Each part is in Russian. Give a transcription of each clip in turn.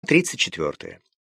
34.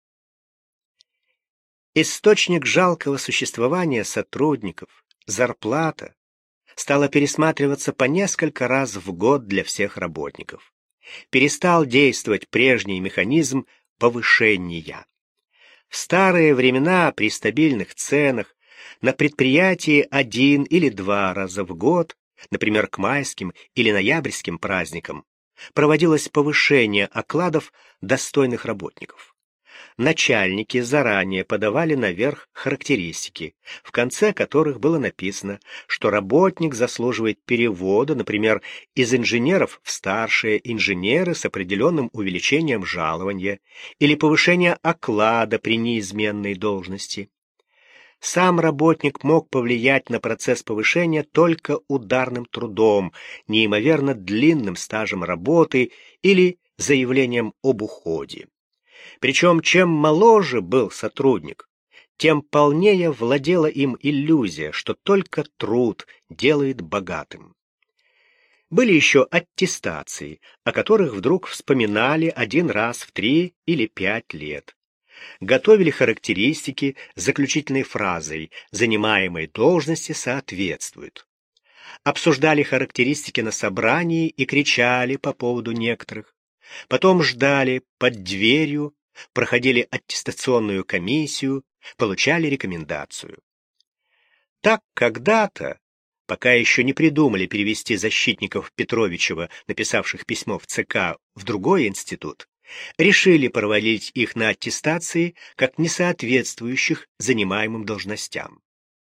Источник жалкого существования сотрудников, зарплата, стала пересматриваться по несколько раз в год для всех работников. Перестал действовать прежний механизм повышения. В старые времена при стабильных ценах на предприятии 1 или 2 раза в год, например, к майским или ноябрьским праздникам, проводилось повышение окладов достойных работников. Начальники заранее подавали наверх характеристики, в конце которых было написано, что работник заслуживает перевода, например, из инженеров в старшие инженеры с определенным увеличением жалования или повышения оклада при неизменной должности. Сам работник мог повлиять на процесс повышения только ударным трудом, неимоверно длинным стажем работы или заявлением об уходе. Причем, чем моложе был сотрудник, тем полнее владела им иллюзия, что только труд делает богатым. Были еще аттестации, о которых вдруг вспоминали один раз в 3 или 5 лет. Готовили характеристики с заключительной фразой «занимаемой должности соответствует». Обсуждали характеристики на собрании и кричали по поводу некоторых. Потом ждали под дверью, проходили аттестационную комиссию, получали рекомендацию. Так когда-то, пока еще не придумали перевести защитников Петровичева, написавших письмо в ЦК, в другой институт, решили проводить их на аттестации как несоответствующих занимаемым должностям.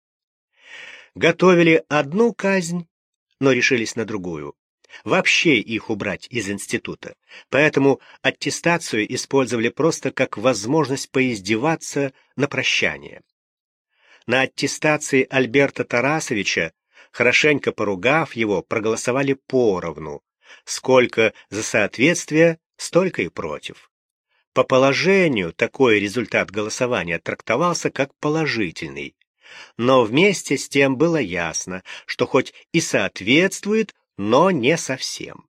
Готовили одну казнь, но решились на другую. Вообще их убрать из института, поэтому аттестацию использовали просто как возможность поиздеваться на прощание. На аттестации Альберта Тарасовича, хорошенько поругав его, проголосовали поровну. Сколько за соответствие, столько и против. По положению такой результат голосования трактовался как положительный. Но вместе с тем было ясно, что хоть и соответствует, но не совсем.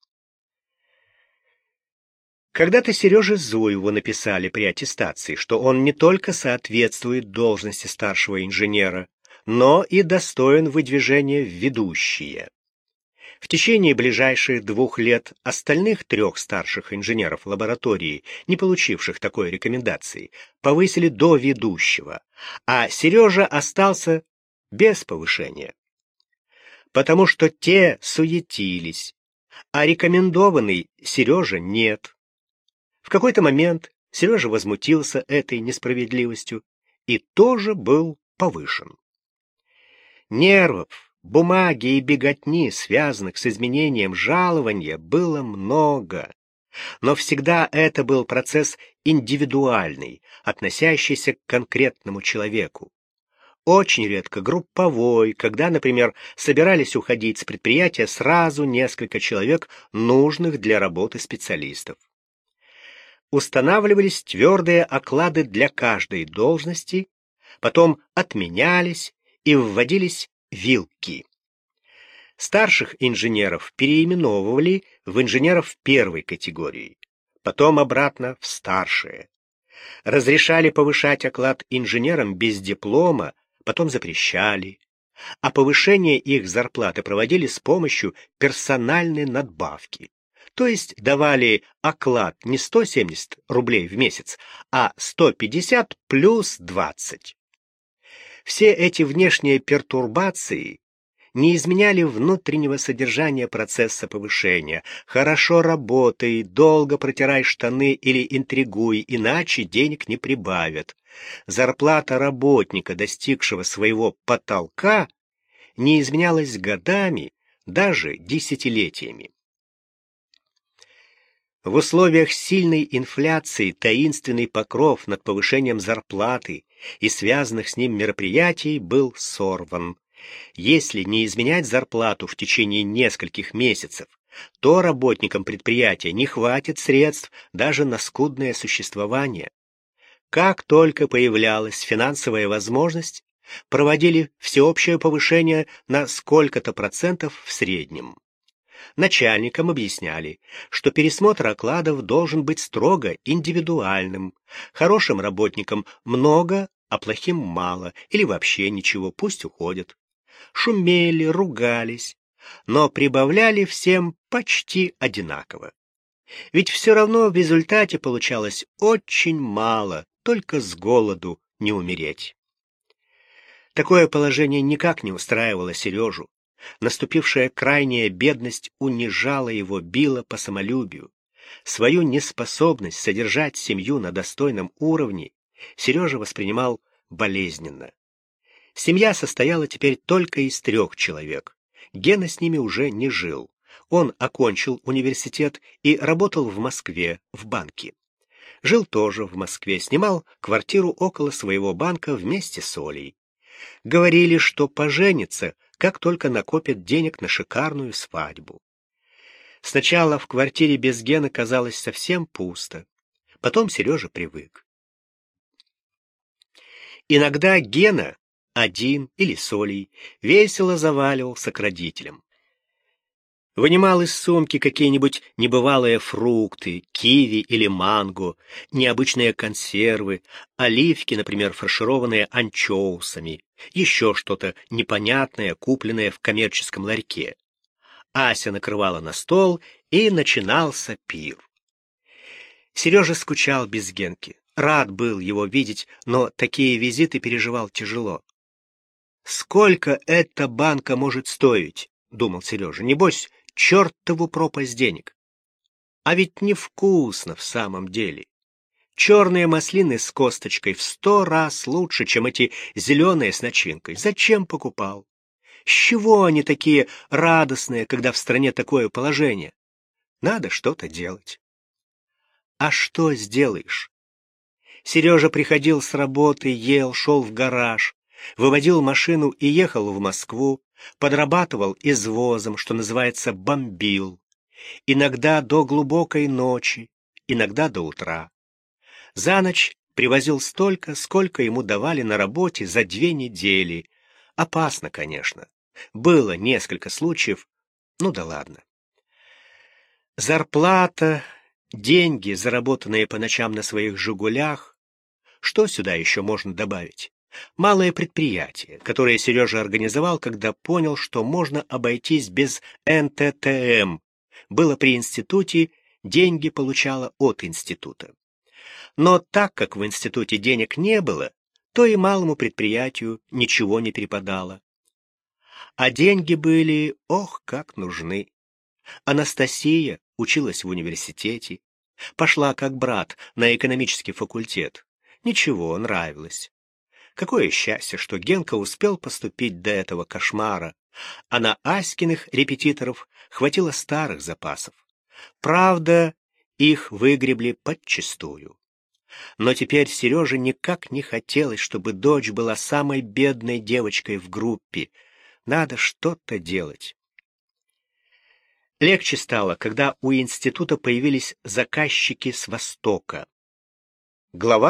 Когда-то Сереже Зуеву написали при аттестации, что он не только соответствует должности старшего инженера, но и достоин выдвижения в ведущие. В течение ближайших 2 лет остальных 3 старших инженеров лаборатории, не получивших такой рекомендации, повысили до ведущего, а Сережа остался без повышения. Потому что те суетились, а рекомендованный Сережа нет. В какой-то момент Сережа возмутился этой несправедливостью и тоже был повышен. Нервов, бумаги и беготни, связанных с изменением жалования, было много, но всегда это был процесс индивидуальный, относящийся к конкретному человеку. Очень редко групповой, когда, например, собирались уходить с предприятия сразу несколько человек, нужных для работы специалистов. Устанавливались твердые оклады для каждой должности, потом отменялись и вводились вилки. Старших инженеров переименовывали в инженеров первой категории, потом обратно в старшие. Разрешали повышать оклад инженерам без диплома, потом запрещали, а повышение их зарплаты проводили с помощью персональной надбавки, то есть давали оклад не 170 рублей в месяц, а 150 плюс 20. Все эти внешние пертурбации не изменяли внутреннего содержания процесса повышения. Хорошо работай, долго протирай штаны или интригуй, иначе денег не прибавят. Зарплата работника, достигшего своего потолка, не изменялась годами, даже десятилетиями. В условиях сильной инфляции таинственный покров над повышением зарплаты и связанных с ним мероприятий был сорван. Если не изменять зарплату в течение нескольких месяцев, то работникам предприятия не хватит средств даже на скудное существование. Как только появлялась финансовая возможность, проводили всеобщее повышение на сколько-то процентов в среднем. Начальникам объясняли, что пересмотр окладов должен быть строго индивидуальным. Хорошим работникам много, а плохим мало, или вообще ничего, пусть уходят. Шумели, ругались, но прибавляли всем почти одинаково. Ведь все равно в результате получалось очень мало, только с голоду не умереть. Такое положение никак не устраивало Сережу. Наступившая крайняя бедность унижала его, била по самолюбию. Свою неспособность содержать семью на достойном уровне Сережа воспринимал болезненно. Семья состояла теперь только из 3 человек. Гена с ними уже не жил. Он окончил университет и работал в Москве, в банке. Жил тоже в Москве, снимал квартиру около своего банка вместе с Олей. Говорили, что поженится, как только накопят денег на шикарную свадьбу. Сначала в квартире без Гены казалось совсем пусто. Потом Сережа привык. Иногда Гена, один или с Олей, весело заваливался к родителям. Вынимал из сумки какие-нибудь небывалые фрукты, киви или манго, необычные консервы, оливки, например, фаршированные анчоусами, еще что-то непонятное, купленное в коммерческом ларьке. Ася накрывала на стол, и начинался пир. Сережа скучал без Генки, рад был его видеть, но такие визиты переживал тяжело. «Сколько эта банка может стоить?» — думал Сережа. «Небось, чертову пропасть денег. А ведь невкусно в самом деле. Черные маслины с косточкой в 100 раз лучше, чем эти зеленые с начинкой. Зачем покупал? С чего они такие радостные, когда в стране такое положение? Надо что-то делать». А что сделаешь? Сережа приходил с работы, ел, шел в гараж, выводил машину и ехал в Москву, подрабатывал извозом, что называется, бомбил. Иногда до глубокой ночи, иногда до утра. За ночь привозил столько, сколько ему давали на работе за 2 недели. Опасно, конечно. Было несколько случаев, ну да ладно. Зарплата, деньги, заработанные по ночам на своих «Жигулях». Что сюда еще можно добавить? Малое предприятие, которое Сережа организовал, когда понял, что можно обойтись без НТТМ. Было при институте, деньги получала от института. Но так как в институте денег не было, то и малому предприятию ничего не перепадало. А деньги были, ох, как нужны. Анастасия училась в университете, пошла как брат на экономический факультет. Ничего, нравилось. Какое счастье, что Генка успел поступить до этого кошмара, а на Аськиных репетиторов хватило старых запасов. Правда, их выгребли подчистую. Но теперь Сереже никак не хотелось, чтобы дочь была самой бедной девочкой в группе. Надо что-то делать. Легче стало, когда у института появились заказчики с Востока. Глава